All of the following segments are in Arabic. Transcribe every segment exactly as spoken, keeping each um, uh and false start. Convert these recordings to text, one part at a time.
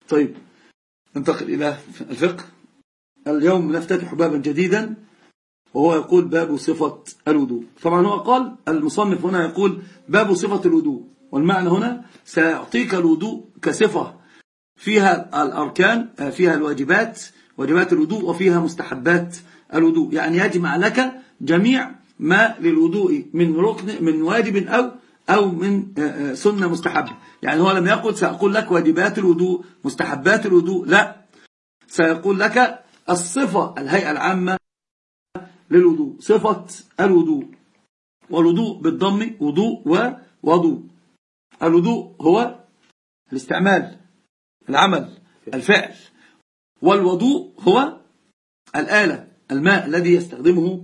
طيب ننتقل إلى الفقه. اليوم نفتتح بابا جديدا وهو يقول باب صفة الوضوء. طبعا هو قال المصنف هنا يقول باب صفة الوضوء، والمعنى هنا سيعطيك الوضوء كصفة فيها الأركان، فيها الواجبات واجبات الوضوء، وفيها مستحبات الوضوء، يعني يجمع لك جميع ما للوضوء من ركن من واجب أو أو من سنة مستحبة. يعني هو لم يقل سأقول لك واجبات الوضوء مستحبات الوضوء، لا، سيقول لك الصفة الهيئة العامة للوضوء، صفة الوضوء. والوضوء بالضم وضوء ووضوء. الوضوء هو الاستعمال، العمل، الفعل، والوضوء هو الآلة، الماء الذي يستخدمه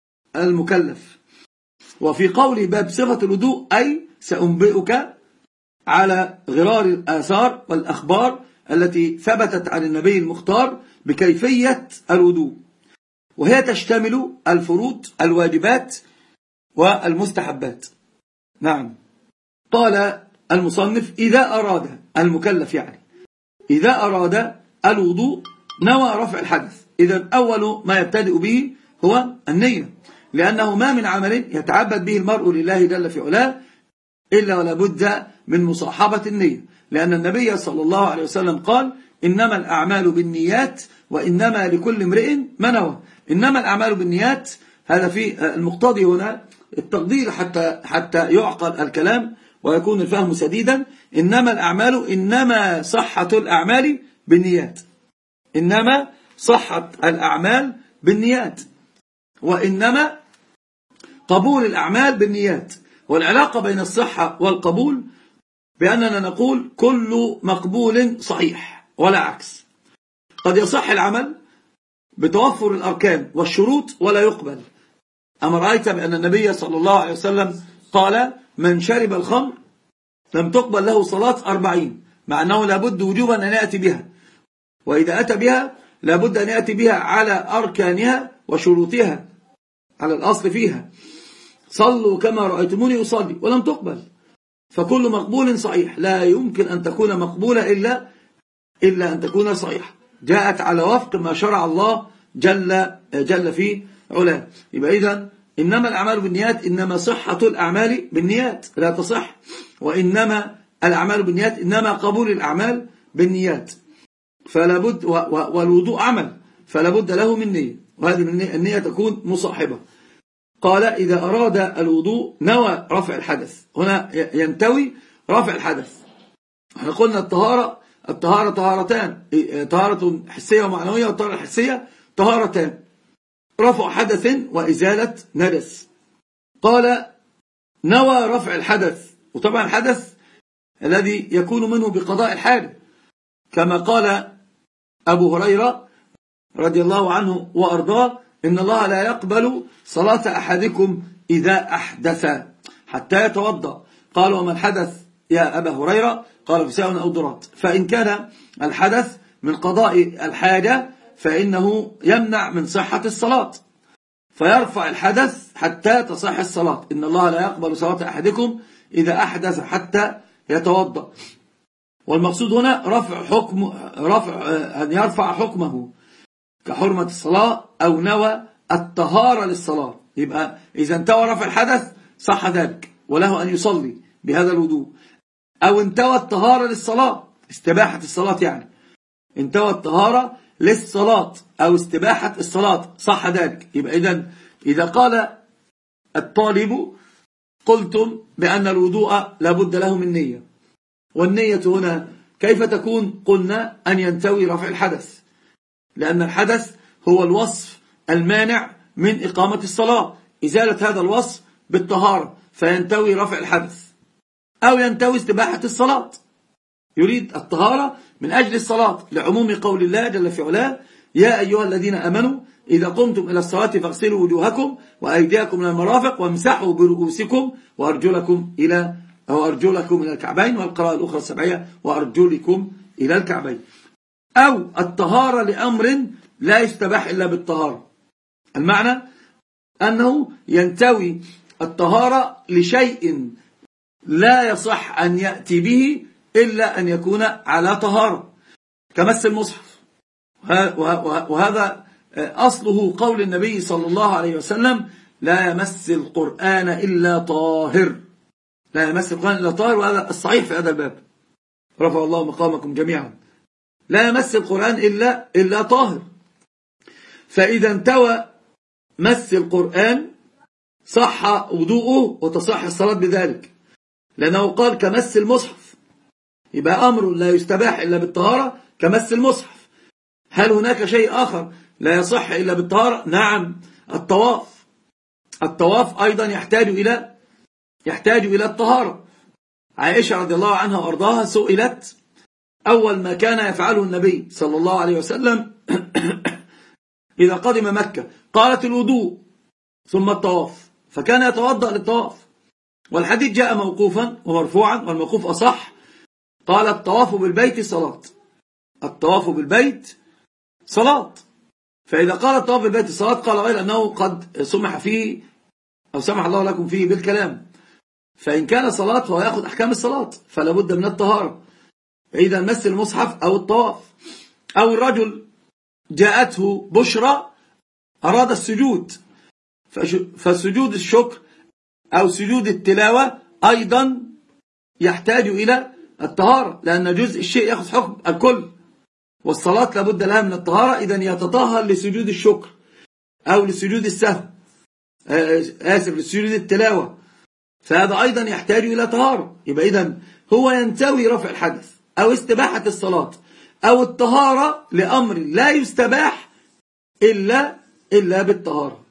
المكلف. وفي قول باب صفة الوضوء أي سأنبئك على غرار الآثار والأخبار التي ثبتت عن النبي المختار بكيفية الوضوء، وهي تشتمل الفروض، الواجبات، والمستحبات. نعم. قال المصنف إذا أراد المكلف، يعني إذا أراد الوضوء نوى رفع الحدث. إذا أول ما يبتدئ به هو النية، لأنه ما من عمل يتعبد به المرء لله جل في علاه إلا ولا بد من مصاحبة النية، لأن النبي صلى الله عليه وسلم قال إنما الأعمال بالنيات وإنما لكل امرئ ما نوى. إنما الأعمال بالنيات، هذا في المقتضي هنا التقدير حتى حتى يعقل الكلام ويكون الفهم سديدا. إنما الأعمال، إنما صحة الأعمال بالنيات، إنما صحة الأعمال بالنيات، وإنما قبول الأعمال بالنيات. والعلاقة بين الصحة والقبول بأننا نقول كل مقبول صحيح ولا عكس. قد يصح العمل بتوفر الأركان والشروط ولا يقبل. أما رأيت بأن النبي صلى الله عليه وسلم قال من شرب الخمر لم تقبل له صلاة أربعين، مع أنه لابد وجوبا أن يأتي بها، وإذا أتى بها لابد أن يأتي بها على أركانها وشروطها، على الأصل فيها، صلوا كما رأيتموني أصلي، ولم تقبل. فكل مقبول صحيح، لا يمكن أن تكون مقبولة إلا إلا أن تكون صحيحة، جاءت على وفق ما شرع الله جل جل في علاه. يبقى إذن إنما الأعمال بالنيات، إنما صحة الأعمال بالنيات لا تصح، وإنما الأعمال بالنيات إنما قبول الأعمال بالنيات. فلا بد، والوضوء عمل فلا بد له من نية، وهذه النية تكون مصاحبة. قال إذا أراد الوضوء نوى رفع الحدث. هنا ينتوي رفع الحدث. احنا قلنا الطهارة الطهارة طهارتان، طهارة حسية ومعنوية، والطهارة الحسية طهارتان، رفع حدث وإزالة نجس. قال نوى رفع الحدث، وطبعا الحدث الذي يكون منه بقضاء الحاجة، كما قال أبو هريرة رضي الله عنه وأرضاه إن الله لا يقبل صلاة أحدكم إذا أحدث حتى يتوضأ. قال وما الحدث يا أبا هريرة؟ قال فساء أو ضرات. فإن كان الحدث من قضاء الحاجة فإنه يمنع من صحة الصلاة، فيرفع الحدث حتى تصح الصلاة. إن الله لا يقبل صلاة أحدكم إذا أحدث حتى يتوضأ. والمقصود هنا رفع حكم رفع أن يرفع حكمه كحرمة الصلاة أو نوى الطهارة للصلاة. يبقى إذا انتوى رفع الحدث صح ذلك وله أن يصلي بهذا الوضوء، أو انتوى الطهارة للصلاة، استباحة الصلاة، يعني انتوى الطهارة للصلاة أو استباحة الصلاة صح ذلك. يبقى إذن إذا قال الطالب قلتم بأن الوضوء لابد له من نية، والنية هنا كيف تكون؟ قلنا أن ينتوي رفع الحدث، لأن الحدث هو الوصف المانع من إقامة الصلاة، إزالة هذا الوصف بالطهارة، فينتوي رفع الحدث، أو ينتوي استباحة الصلاة، يريد الطهارة من أجل الصلاة، لعموم قول الله جل في علاه يا أيها الذين أمنوا إذا قمتم إلى الصلاة فاغسلوا وجوهكم وأيديكم إلى المرافق وامسحوا برؤوسكم وأرجلكم إلى أو أرجلكم إلى الكعبين، والقراءة الأخرى السبعية وأرجلكم إلى الكعبين. أو الطهارة لأمر لا يستباح إلا بالطهارة، المعنى أنه ينتوي الطهارة لشيء لا يصح أن يأتي به إلا أن يكون على طهارة. كمس المصحف. وهذا أصله قول النبي صلى الله عليه وسلم: لا يمس القرآن إلا طاهر. لا يمس القرآن إلا طاهر، وهذا الصحيح في هذا الباب. رفع الله مقامكم جميعا. لا يمس القرآن إلا, إلا طاهر. فإذا انتوى مس القرآن صح وضوءه وتصح الصلاة بذلك، لأنه قال كمس المصحف، يبقى أمر لا يستباح إلا بالطهارة كمس المصحف. هل هناك شيء آخر لا يصح إلا بالطهارة؟ نعم، الطواف. الطواف أيضا يحتاج إلى يحتاج إلى الطهارة. عائشة رضي الله عنها وأرضاها سئلت أول ما كان يفعله النبي صلى الله عليه وسلم إذا قدم مكة، قالت: الوضوء ثم الطواف. فكان يتوضأ للطواف، والحديث جاء موقوفا ومرفوعا، والموقوف أصح. قال: الطواف بالبيت صلاة. الطواف بالبيت صلاة. فإذا قال الطواف بالبيت صلاة، قال غير أنه قد سمح فيه أو سمح الله لكم فيه بالكلام. فإن كان صلاة فهو يأخذ أحكام الصلاة، فلا بد من الطهارة. إذا مس المصحف أو الطواف. أو الرجل جاءته بشرى أراد السجود، فسجود الشكر أو سجود التلاوة أيضا يحتاج إلى الطهارة، لأن جزء الشيء يأخذ حكم الكل، والصلاة لابد لها من الطهارة. إذن يتطهر لسجود الشكر أو لسجود السهو، آسف لسجود التلاوة، فهذا أيضا يحتاج إلى طهارة. يبقى إذن هو ينتوي رفع الحدث أو استباحة الصلاة أو الطهارة لأمر لا يستباح إلا, إلا بالطهارة،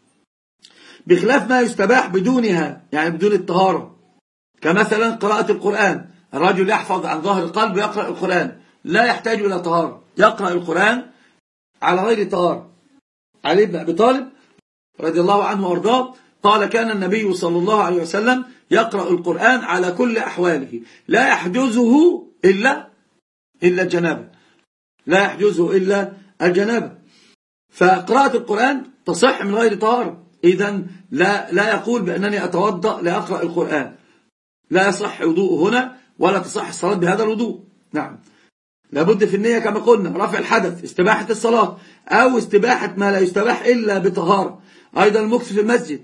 بخلاف ما يستباح بدونها، يعني بدون الطهارة، كمثلا قراءة القرآن. الرجل يحفظ عن ظهر القلب ويقرأ القرآن، لا يحتاج إلى طهارة، يقرأ القرآن على غير طهارة. علي بن أبي طالب رضي الله عنه وارضاه قال: كان النبي صلى الله عليه وسلم يقرأ القرآن على كل أحواله، لا يحجزه إلا إلا الجنابة، لا يحجزه إلا الجنابة. فقراءة القرآن تصح من غير طهارة. إذن لا, لا يقول بأنني أتوضأ لأقرأ القرآن، لا يصح وضوء هنا ولا تصح الصلاة بهذا الوضوء. نعم، لابد في النية كما قلنا رفع الحدث، استباحة الصلاة أو استباحة ما لا يستباح إلا بطهارة. أيضا المكث في المسجد،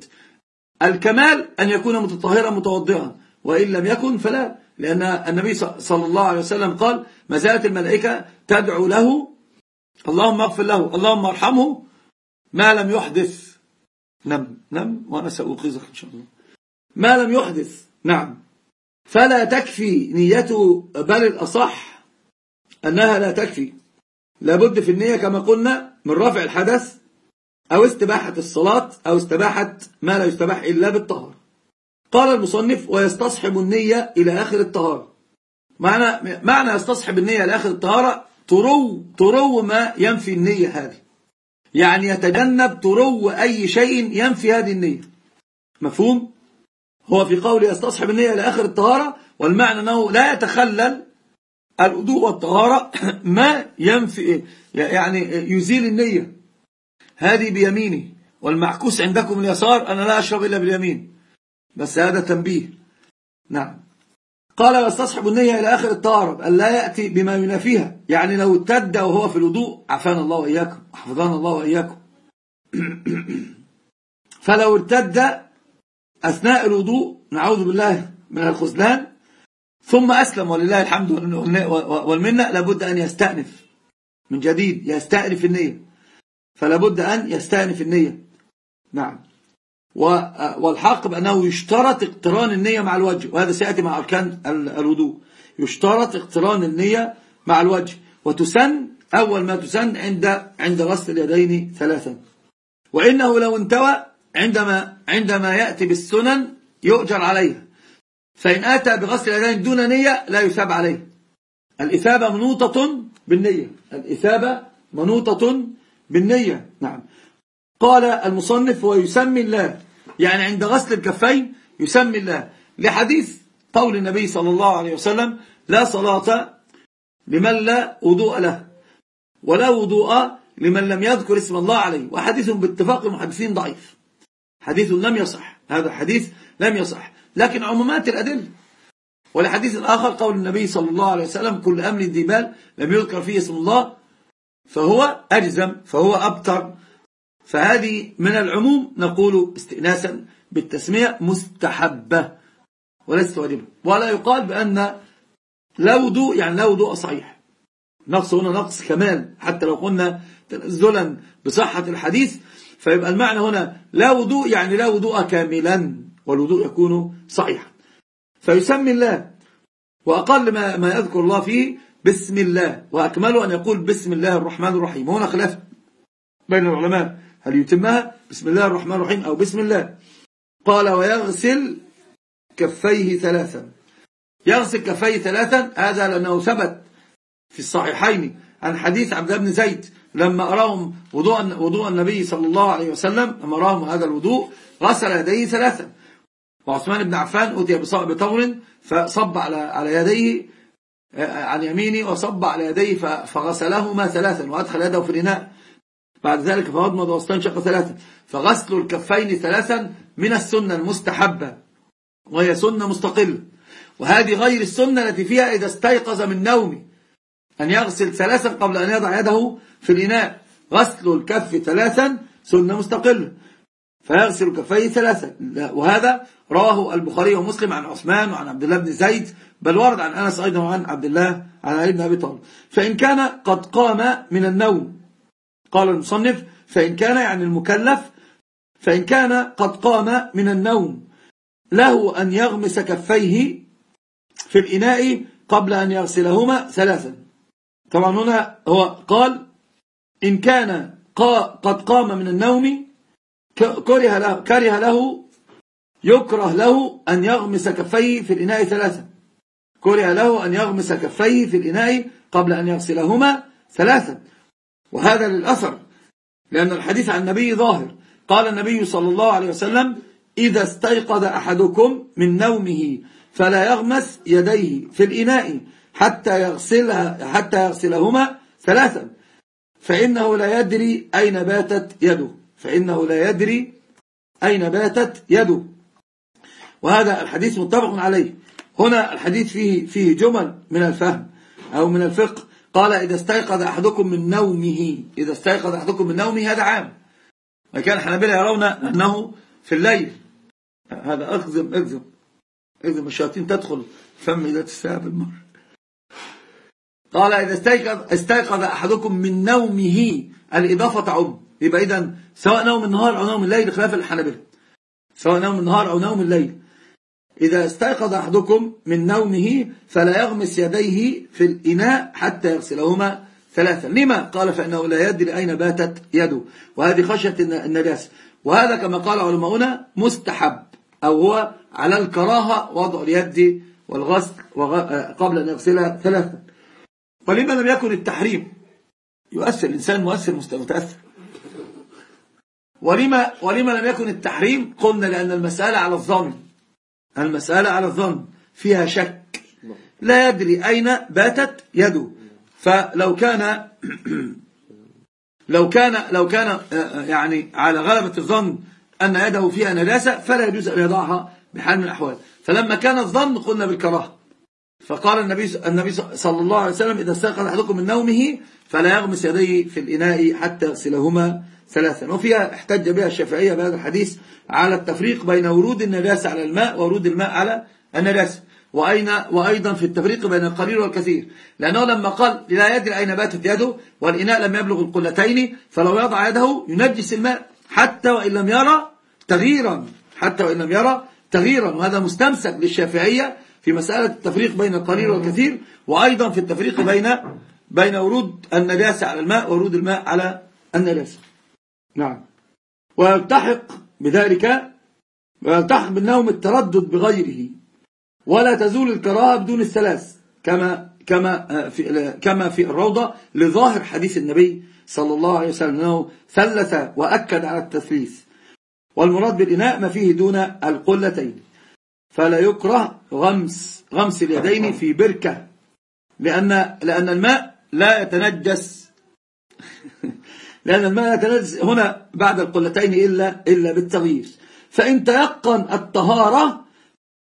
الكمال أن يكون متطهرا متوضئا، وإن لم يكن فلا، لأن النبي صلى الله عليه وسلم قال: ما زالت الملائكة تدعو له اللهم اغفر له اللهم ارحمه ما لم يحدث. نم نم وأنا سأوقظك إن شاء الله. ما لم يحدث. نعم، فلا تكفي نيته، بل الأصح أنها لا تكفي، لابد في النية كما قلنا من رفع الحدث أو استباحة الصلاة أو استباحة ما لا يستباح إلا بالطهارة. قال المصنف: ويستصحب النية إلى آخر الطهارة. معنى, معنى يستصحب النية إلى آخر الطهارة ترو, ترو ما ينفي النية هذه، يعني يتجنب ترو أي شيء ينفي هذه النية. مفهوم؟ هو في قول يستصحب النية إلى آخر الطهارة، والمعنى أنه لا يتخلل الوضوء والطهارة ما ينفي، يعني يزيل النية هذه بيمينه، والمعكوس عندكم اليسار، أنا لا أشرب إلا باليمين، بس هذا تنبيه. نعم. قال: يستصحب النية إلى آخر الطهارة أن لا يأتي بما ينافيها، يعني لو ارتد وهو في الوضوء، عافانا الله وإياكم وحفظنا الله وإياكم فلو ارتد أثناء الوضوء، نعوذ بالله من الخذلان، ثم أسلم ولله الحمد والمنة، لابد أن يستأنف من جديد، يستأنف النية، فلابد أن يستأنف النية. نعم. والحق بأنه يشترط اقتران النية مع الوجه، وهذا سيأتي مع أركان الوضوء. يشترط اقتران النية مع الوجه، وتسن أول ما تسن عند عند غسل اليدين ثلاثا. وإنه لو انتوى عندما عندما يأتي بالسنن يؤجر عليها، فإن أتى بغسل اليدين دون نية لا يثاب عليه. الإثابة منوطة بالنية، الإثابة منوطة بالنية. نعم. قال المصنف: ويسمي الله، يعني عند غسل الكفين يسمي الله، لحديث قول النبي صلى الله عليه وسلم: لا صلاة لمن لا وضوء له، ولا وضوء لمن لم يذكر اسم الله عليه. وحديث باتفاق المحدثين ضعيف، حديث لم يصح، هذا حديث لم يصح، لكن عمومات الأدلة ولحديث آخر قول النبي صلى الله عليه وسلم كل أمر ذي بال لم يذكر فيه اسم الله فهو أجزم فهو أبتر. فهذه من العموم نقول استئناسا بالتسمية مستحبة وليست واجبة. ولا يقال بأن لا وضوء يعني لا وضوء صحيح، نقص هنا نقص كمال، حتى لو قلنا تنزلا بصحة الحديث فيبقى المعنى هنا لا وضوء يعني لا وضوء كاملا، والوضوء يكون صحيحا. فيسمي الله وأقل ما, ما يذكر الله فيه بسم الله، وأكمله أن يقول بسم الله الرحمن الرحيم. وهنا خلاف بين العلماء هل يتمها بسم الله الرحمن الرحيم أو بسم الله. قال ويغسل كفيه ثلاثا. يغسل كفيه ثلاثا هذا لأنه ثبت في الصحيحين عن حديث عبد الله بن زيد لما أراهم وضوء وضوء النبي صلى الله عليه وسلم، لما أراهم هذا الوضوء غسل يديه ثلاثا. وعثمان بن عفان أتي بطور فصب على على يديه عن يمينه وصب على يديه فغسلهما ثلاثا وأدخل يده في الإناء، بعد ذلك فمضمض واستنشق ثلاثا. فغسل الكفين ثلاثا من السنة المستحبة، وهي سنة مستقلة، وهذه غير السنة التي فيها إذا استيقظ من نومه أن يغسل ثلاثا قبل أن يضع يده في الإناء. غسل الكف ثلاثا سنة مستقلة، فيغسل كفيه ثلاثا. وهذا رواه البخاري ومسلم عن عثمان وعن عبد الله بن زيد، بل ورد عن أنس أيضا وعن عبد الله عن علي بن أبي طالب. فإن كان قد قام من النوم، قال المصنف فإن كان يعني المكلف، فإن كان قد قام من النوم له أن يغمس كفيه في الإناء قبل أن يغسلهما ثلاثا. طبعا هنا هو قال إن كان قد قام من النوم كره له, كره له يكره له أن يغمس كفيه في الإناء ثلاثا. كره له أن يغمس كفيه في الإناء قبل أن يغسلهما ثلاثا، وهذا للأثر لأن الحديث عن النبي ظاهر. قال النبي صلى الله عليه وسلم إذا استيقظ أحدكم من نومه فلا يغمس يديه في الإناء حتى يغسلها حتى يغسلهما ثلاثا فإنه لا يدري أين باتت يده فإنه لا يدري أين باتت يده. وهذا الحديث متفق عليه. هنا الحديث فيه فيه جمل من الفهم أو من الفقه. قال إذا استيقظ أحدكم من نومه، إذا استيقظ أحدكم من نومه هذا عام، وكان الحنابلة يرون أنه في الليل. هذا أخزم أخزم أخزم الشياطين تدخل فم إذا تستيقظ المرء. قال إذا استيقظ استيقظ أحدكم من نومه، الإضافة تعم، يبقى إذن سواء نوم النهار أو نوم الليل خلاف الحنابلة، سواء نوم النهار أو نوم الليل. إذا استيقظ أحدكم من نومه فلا يغمس يديه في الإناء حتى يغسلهما ثلاثا. لما؟ قال فإنه لا يدري أين باتت يده، وهذه خشية النجاسة. وهذا كما قال علماؤنا مستحب، أو هو على الكراهة وضع اليد والغسل قبل أن يغسلها ثلاثا. ولما لم يكن التحريم يؤثر الإنسان مؤثر متأثر. ولما, ولما لم يكن التحريم قلنا لأن المسألة على الظن، المسألة على الظن فيها شك، لا يدري أين باتت يده. فلو كان لو كان لو كان يعني على غلبة الظن أن يده فيها نجاسة فلا يجوز أن يضعها بحال من الأحوال. فلما كان الظن قلنا بالكراهة. فقال النبي النبي صلى الله عليه وسلم إذا استيقظ أحدكم من نومه فلا يغمس يديه في الإناء حتى يغسلهما ثلاثا. وفيها احتج بها الشافعية بهذا الحديث على التفريق بين ورود النجاسة على الماء وورود الماء على النجاسة، وأين وأيضا في التفريق بين القليل والكثير، لأنه لما قال لا يدري أين باتت يده والإناء لم يبلغ القلتين فلو يضع يده ينجس الماء حتى وإن لم يرى تغييرا حتى وإن لم يرى تغييرا. وهذا مستمسك للشافعية في مسألة التفريق بين القليل والكثير، وأيضا في التفريق بين بين ورود النجاسة على الماء وورود الماء على النجاسة. نعم. ويلتحق بذلك ويلتحق بالنوم التردد بغيره، ولا تزول الكراهة بدون الثلاث كما كما في كما في الروضة لظاهر حديث النبي صلى الله عليه وسلم أنه ثلث وأكد على التثليث. والمراد بالإناء ما فيه دون القلتين. فلا يكره غمس غمس اليدين في بركة، لأن لأن الماء لا يتنجس لأن الماء لا يتنجس هنا بعد القلتين إلا إلا بالتغيير. فإن تيقن الطهارة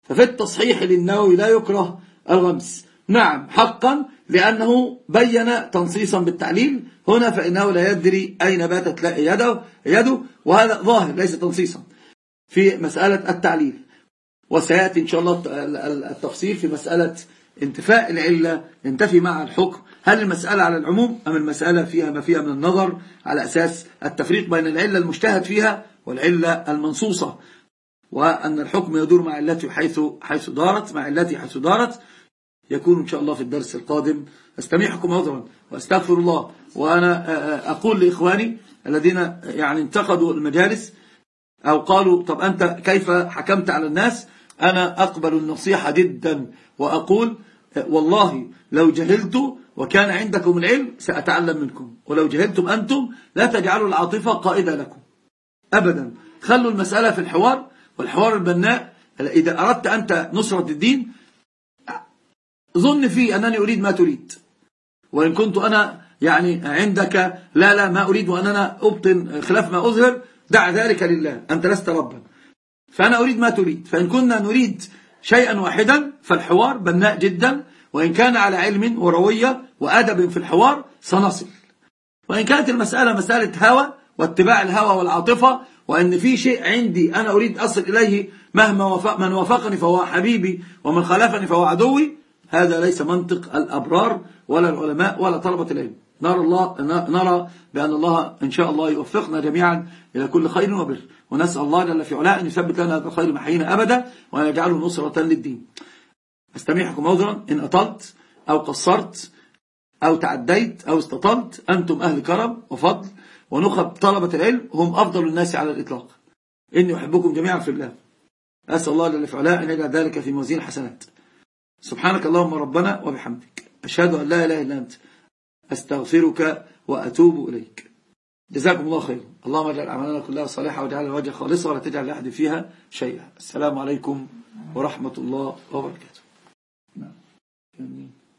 ففي التصحيح للنووي لا يكره الغمس. نعم حقا، لأنه بين تنصيصا بالتعليل هنا، فإنه لا يدري أين باتت يده, يده وهذا ظاهر ليس تنصيصا في مسألة التعليل. وسيأتي إن شاء الله التفصيل في مسألة انتفاء العلة ينتفي مع الحكم، هل المسألة على العموم أم المسألة فيها ما فيها من النظر على أساس التفريق بين العلة المجتهد فيها والعلة المنصوصة، وأن الحكم يدور مع التي حيث حيث دارت مع التي حيث دارت. يكون إن شاء الله في الدرس القادم. أستميحكم عذرا وأستغفر الله. وأنا أقول لإخواني الذين يعني انتقدوا المجالس أو قالوا طب أنت كيف حكمت على الناس، أنا أقبل النصيحة جدا وأقول والله لو جهلت وكان عندكم العلم سأتعلم منكم، ولو جهلتم أنتم لا تجعلوا العاطفة قائدة لكم أبدا. خلوا المسألة في الحوار، والحوار البناء. إذا أردت أنت نصرة الدين ظن فيه أنني أريد ما تريد، وإن كنت أنا يعني عندك لا لا ما أريد وأننا أبطن خلاف ما أظهر، دع ذلك لله، أنت لست ربا، فأنا أريد ما تريد. فإن كنا نريد شيئا واحدا فالحوار بناء جدا، وإن كان على علم وروية وأدب في الحوار سنصل. وإن كانت المسألة مسألة هوى واتباع الهوى والعاطفة، وأن في شيء عندي أنا أريد أصل إليه مهما وفق من وافقني فهو حبيبي ومن خالفني فهو عدوي، هذا ليس منطق الأبرار ولا العلماء ولا طلبة العلم. نرى الله نرى بأن الله إن شاء الله يوفقنا جميعا إلى كل خير وبر، ونسأل الله جل في علاه أن يثبت لنا هذا الخير محينا أبدا، وأن يجعله نصرة للدين. أستميحكم عذرا إن أطلت أو قصرت أو تعديت أو استطلت، أنتم أهل كرم وفضل، ونخب طلبة العلم هم أفضل الناس على الإطلاق. إني أحبكم جميعا في الله، أسأل الله جل في علاه أن يجعل ذلك في موازين الحسنات. سبحانك اللهم ربنا وبحمدك، أشهد أن لا إله إلا أنت، أستغفرك وأتوب إليك. جزاكم الله خير. اللهم اجعل أعمالنا كلها صالحة واجعل الوجه خالصة ولا تجعل لأحد فيها شيئا. السلام عليكم ورحمة الله وبركاته.